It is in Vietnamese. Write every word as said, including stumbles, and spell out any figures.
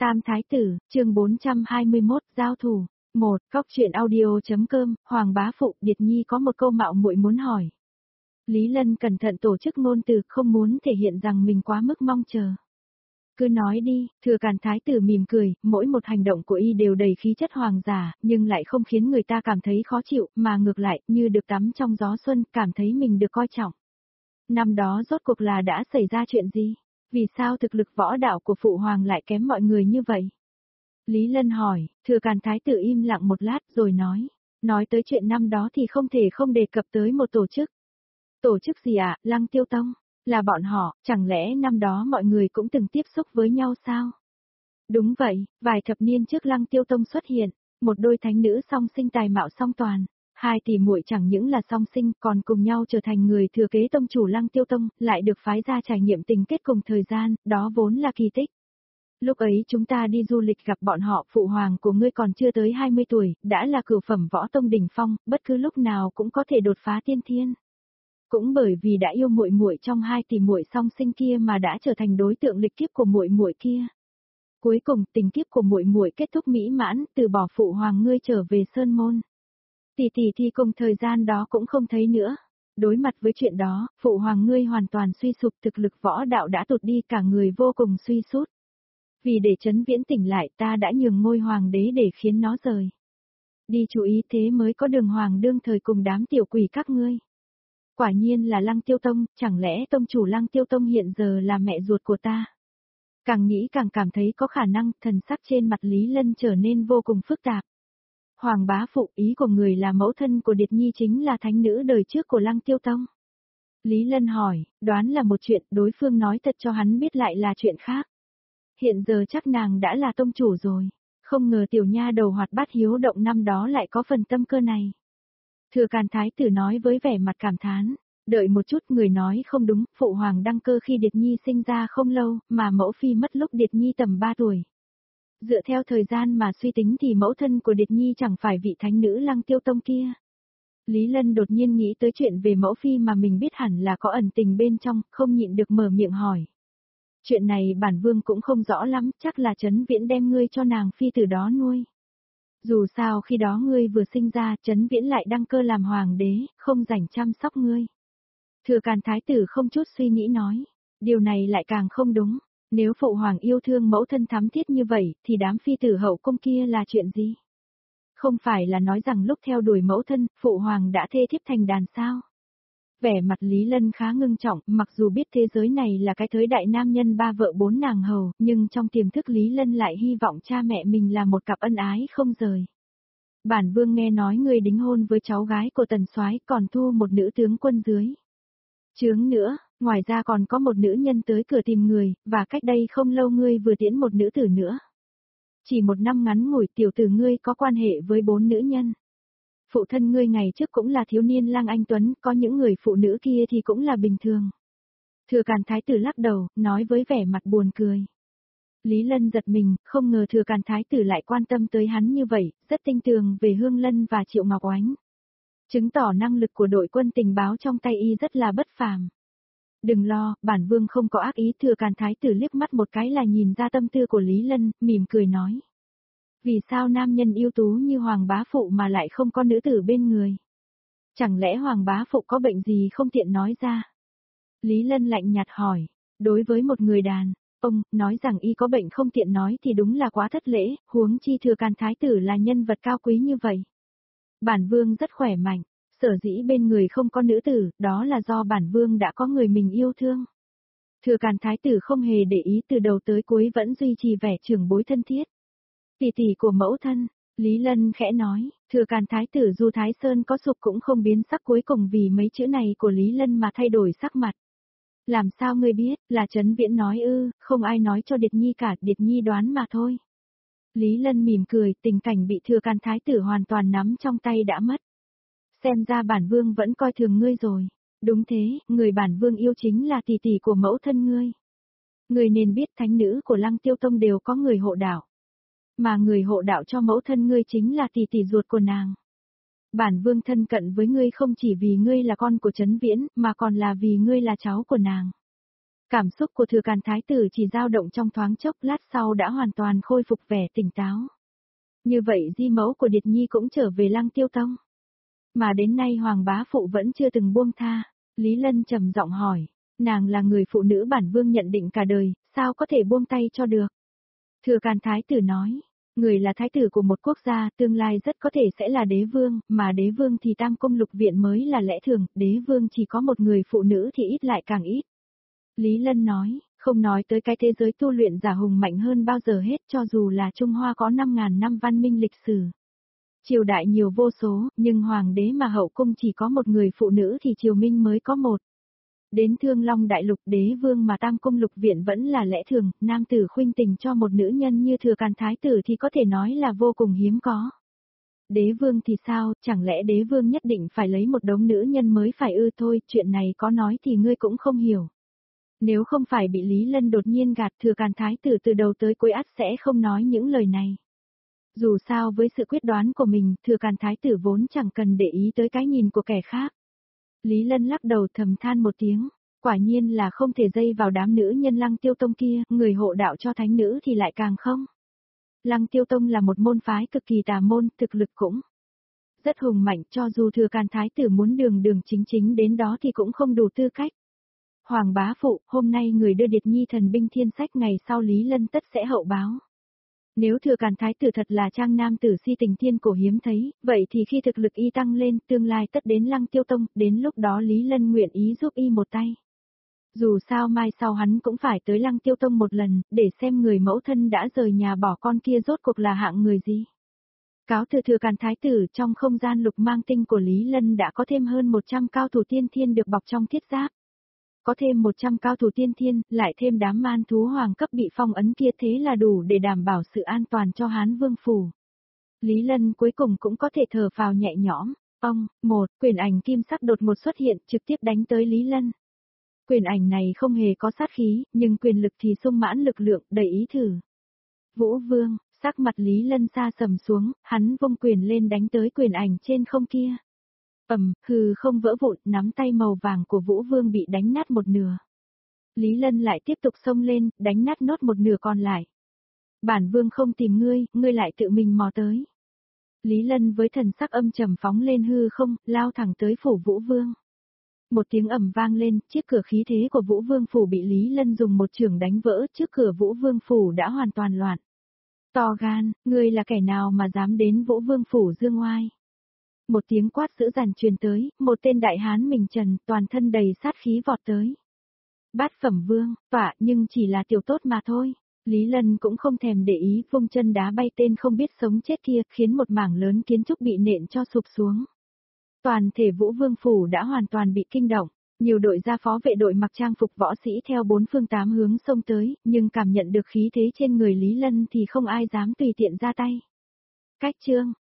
Tam Thái Tử, chương bốn trăm hai mươi mốt, giao thủ. một. Góc truyện audio.com, Hoàng Bá Phụ, Điệt Nhi có một câu mạo muội muốn hỏi. Lý Lân cẩn thận tổ chức ngôn từ, không muốn thể hiện rằng mình quá mức mong chờ. Cứ nói đi, Thừa Càn Thái Tử mỉm cười, mỗi một hành động của y đều đầy khí chất hoàng giả, nhưng lại không khiến người ta cảm thấy khó chịu, mà ngược lại, như được tắm trong gió xuân, cảm thấy mình được coi trọng. Năm đó rốt cuộc là đã xảy ra chuyện gì? Vì sao thực lực võ đạo của Phụ Hoàng lại kém mọi người như vậy? Lý Lân hỏi, Thừa Càn Thái Tử im lặng một lát rồi nói. Nói tới chuyện năm đó thì không thể không đề cập tới một tổ chức. Tổ chức gì ạ, à? Lăng Tiêu Tông? Là bọn họ, chẳng lẽ năm đó mọi người cũng từng tiếp xúc với nhau sao? Đúng vậy, vài thập niên trước Lăng Tiêu Tông xuất hiện, một đôi thánh nữ song sinh tài mạo song toàn. Hai tỷ muội chẳng những là song sinh còn cùng nhau trở thành người thừa kế tông chủ Lăng Tiêu Tông, lại được phái ra trải nghiệm tình kết cùng thời gian, đó vốn là kỳ tích. Lúc ấy chúng ta đi du lịch gặp bọn họ, Phụ Hoàng của ngươi còn chưa tới hai mươi tuổi, đã là cửu phẩm võ tông đỉnh phong, bất cứ lúc nào cũng có thể đột phá tiên thiên. Cũng bởi vì đã yêu muội muội trong hai tỷ muội song sinh kia mà đã trở thành đối tượng lịch kiếp của muội muội kia. Cuối cùng, tình kiếp của muội muội kết thúc mỹ mãn, từ bỏ Phụ Hoàng ngươi trở về Sơn Môn. Tỷ tỷ thì cùng thời gian đó cũng không thấy nữa. Đối mặt với chuyện đó, Phụ Hoàng ngươi hoàn toàn suy sụp, thực lực võ đạo đã tụt đi, cả người vô cùng suy sút. Vì để Trấn Viễn tỉnh lại, ta đã nhường ngôi hoàng đế để khiến nó rời đi, chú ý, thế mới có Đường Hoàng đương thời cùng đám tiểu quỷ các ngươi. Quả nhiên là Lăng Tiêu Tông, chẳng lẽ tông chủ Lăng Tiêu Tông hiện giờ là mẹ ruột của ta? Càng nghĩ càng cảm thấy có khả năng, thần sắc trên mặt Lý Lân trở nên vô cùng phức tạp. Hoàng Bá Phụ, ý của người là mẫu thân của Điệt Nhi chính là thánh nữ đời trước của Lăng Tiêu Tông. Lý Lân hỏi, đoán là một chuyện, đối phương nói thật cho hắn biết lại là chuyện khác. Hiện giờ chắc nàng đã là tông chủ rồi, không ngờ tiểu nha đầu hoạt bát hiếu động năm đó lại có phần tâm cơ này. Thừa Càn Thái Tử nói với vẻ mặt cảm thán, đợi một chút, người nói không đúng, Phụ Hoàng đăng cơ khi Điệt Nhi sinh ra không lâu, mà mẫu phi mất lúc Điệt Nhi tầm ba tuổi. Dựa theo thời gian mà suy tính thì mẫu thân của Điệt Nhi chẳng phải vị thánh nữ Lăng Tiêu Tông kia. Lý Lân đột nhiên nghĩ tới chuyện về mẫu phi mà mình biết hẳn là có ẩn tình bên trong, không nhịn được mở miệng hỏi. Chuyện này bản vương cũng không rõ lắm, chắc là Trấn Viễn đem ngươi cho nàng phi từ đó nuôi. Dù sao khi đó ngươi vừa sinh ra, Trấn Viễn lại đăng cơ làm hoàng đế, không rảnh chăm sóc ngươi. Thừa Càn Thái Tử không chút suy nghĩ nói, điều này lại càng không đúng. Nếu Phụ Hoàng yêu thương mẫu thân thắm thiết như vậy, thì đám phi tử hậu cung kia là chuyện gì? Không phải là nói rằng lúc theo đuổi mẫu thân, Phụ Hoàng đã thê thiếp thành đàn sao? Vẻ mặt Lý Lân khá ngưng trọng, mặc dù biết thế giới này là cái thời đại nam nhân ba vợ bốn nàng hầu, nhưng trong tiềm thức Lý Lân lại hy vọng cha mẹ mình là một cặp ân ái không rời. Bản vương nghe nói ngươi đính hôn với cháu gái của Tần Soái, còn thu một nữ tướng quân dưới trướng nữa, ngoài ra còn có một nữ nhân tới cửa tìm người, và cách đây không lâu ngươi vừa tiễn một nữ tử nữa. Chỉ một năm ngắn ngủi, tiểu tử ngươi có quan hệ với bốn nữ nhân. Phụ thân ngươi ngày trước cũng là thiếu niên lang anh tuấn, có những người phụ nữ kia thì cũng là bình thường. Thừa Càn Thái Tử lắc đầu, nói với vẻ mặt buồn cười. Lý Lân giật mình, không ngờ Thừa Càn Thái Tử lại quan tâm tới hắn như vậy, rất tinh tường về Hương Lân và Triệu Ngọc Oánh. Chứng tỏ năng lực của đội quân tình báo trong tay y rất là bất phàm. Đừng lo, bản vương không có ác ý. Thừa Càn Thái Tử liếc mắt một cái là nhìn ra tâm tư của Lý Lân, mỉm cười nói. Vì sao nam nhân ưu tú như Hoàng Bá Phụ mà lại không có nữ tử bên người? Chẳng lẽ Hoàng Bá Phụ có bệnh gì không tiện nói ra? Lý Lân lạnh nhạt hỏi, đối với một người đàn ông, nói rằng y có bệnh không tiện nói thì đúng là quá thất lễ, huống chi Thừa Càn Thái Tử là nhân vật cao quý như vậy. Bản vương rất khỏe mạnh, sở dĩ bên người không có nữ tử, đó là do bản vương đã có người mình yêu thương. Thừa Càn Thái Tử không hề để ý, từ đầu tới cuối vẫn duy trì vẻ trưởng bối thân thiết. Tỷ tỷ của mẫu thân, Lý Lân khẽ nói, Thừa Càn Thái Tử dù Thái Sơn có sụp cũng không biến sắc, cuối cùng vì mấy chữ này của Lý Lân mà thay đổi sắc mặt. Làm sao ngươi biết, là Trấn Viễn nói ư? Không ai nói cho Điệt Nhi cả, Điệt Nhi đoán mà thôi. Lý Lân mỉm cười, tình cảnh bị Thừa Càn Thái Tử hoàn toàn nắm trong tay đã mất. Xem ra bản vương vẫn coi thường ngươi rồi. Đúng thế, người bản vương yêu chính là tỷ tỷ của mẫu thân ngươi. Ngươi nên biết thánh nữ của Lăng Tiêu Tông đều có người hộ đạo. Mà người hộ đạo cho mẫu thân ngươi chính là tỷ tỷ ruột của nàng. Bản vương thân cận với ngươi không chỉ vì ngươi là con của Trấn Viễn, mà còn là vì ngươi là cháu của nàng. Cảm xúc của Thừa Càn Thái tử chỉ dao động trong thoáng chốc, lát sau đã hoàn toàn khôi phục vẻ tỉnh táo. Như vậy di mẫu của Điệt Nhi cũng trở về Lăng Tiêu Tông. Mà đến nay Hoàng bá phụ vẫn chưa từng buông tha. Lý Lân trầm giọng hỏi, nàng là người phụ nữ bản vương nhận định cả đời, sao có thể buông tay cho được? Thừa Càn Thái tử nói, người là thái tử của một quốc gia, tương lai rất có thể sẽ là đế vương, mà đế vương thì Tam Cung Lục Viện mới là lẽ thường, đế vương chỉ có một người phụ nữ thì ít lại càng ít. Lý Lân nói, không nói tới cái thế giới tu luyện giả hùng mạnh hơn bao giờ hết, cho dù là Trung Hoa có năm ngàn năm văn minh lịch sử. Triều đại nhiều vô số, nhưng hoàng đế mà hậu cung chỉ có một người phụ nữ thì triều minh mới có một. Đến Thương Long Đại Lục đế vương mà Tam Cung Lục Viện vẫn là lẽ thường, nam tử khuynh tình cho một nữ nhân như Thừa Càn Thái tử thì có thể nói là vô cùng hiếm có. Đế vương thì sao, chẳng lẽ đế vương nhất định phải lấy một đống nữ nhân mới phải ư? Thôi, chuyện này có nói thì ngươi cũng không hiểu. Nếu không phải bị Lý Lân đột nhiên gạt, Thừa Càn Thái tử từ đầu tới cuối ắt sẽ không nói những lời này. Dù sao với sự quyết đoán của mình, Thừa Càn Thái tử vốn chẳng cần để ý tới cái nhìn của kẻ khác. Lý Lân lắc đầu thầm than một tiếng, quả nhiên là không thể dây vào đám nữ nhân Lăng Tiêu Tông kia, người hộ đạo cho thánh nữ thì lại càng không. Lăng Tiêu Tông là một môn phái cực kỳ tà môn, thực lực cũng rất hùng mạnh, cho dù Thừa Càn Thái tử muốn đường đường chính chính đến đó thì cũng không đủ tư cách. Hoàng bá phụ, hôm nay người đưa Điệt Nhi thần binh thiên sách, ngày sau Lý Lân tất sẽ hậu báo. Nếu Thừa Càn Thái tử thật là trang nam tử si tình thiên cổ hiếm thấy, vậy thì khi thực lực y tăng lên, tương lai tất đến Lăng Tiêu Tông, đến lúc đó Lý Lân nguyện ý giúp y một tay. Dù sao mai sau hắn cũng phải tới Lăng Tiêu Tông một lần, để xem người mẫu thân đã rời nhà bỏ con kia rốt cuộc là hạng người gì. Cáo từ Thừa Càn Thái tử, trong không gian lục mang tinh của Lý Lân đã có thêm hơn một trăm cao thủ tiên thiên được bọc trong thiết giáp. Có thêm một trăm cao thủ tiên thiên, lại thêm đám man thú hoàng cấp bị phong ấn kia, thế là đủ để đảm bảo sự an toàn cho Hán Vương phủ. Lý Lân cuối cùng cũng có thể thở phào nhẹ nhõm. Ông, một, quyền ảnh kim sắc đột ngột xuất hiện, trực tiếp đánh tới Lý Lân. Quyền ảnh này không hề có sát khí, nhưng quyền lực thì sung mãn lực lượng, đầy ý thử. Vũ Vương, sắc mặt Lý Lân xa sầm xuống, hắn vung quyền lên đánh tới quyền ảnh trên không kia. Ầm, hừ không vỡ vụn, nắm tay màu vàng của Vũ Vương bị đánh nát một nửa. Lý Lân lại tiếp tục xông lên, đánh nát nốt một nửa còn lại. Bản Vương không tìm ngươi, ngươi lại tự mình mò tới. Lý Lân với thần sắc âm trầm phóng lên hư không, lao thẳng tới phủ Vũ Vương. Một tiếng ầm vang lên, chiếc cửa khí thế của Vũ Vương phủ bị Lý Lân dùng một chưởng đánh vỡ, trước cửa Vũ Vương phủ đã hoàn toàn loạn. To gan, ngươi là kẻ nào mà dám đến Vũ Vương phủ dương oai? Một tiếng quát dữ dằn truyền tới, một tên đại hán mình trần, toàn thân đầy sát khí vọt tới. Bát phẩm vương, tọa, nhưng chỉ là tiểu tốt mà thôi. Lý Lân cũng không thèm để ý, vung chân đá bay tên không biết sống chết kia, khiến một mảng lớn kiến trúc bị nện cho sụp xuống. Toàn thể Vũ Vương phủ đã hoàn toàn bị kinh động, nhiều đội gia phó vệ đội mặc trang phục võ sĩ theo bốn phương tám hướng xông tới, nhưng cảm nhận được khí thế trên người Lý Lân thì không ai dám tùy tiện ra tay. Cách chương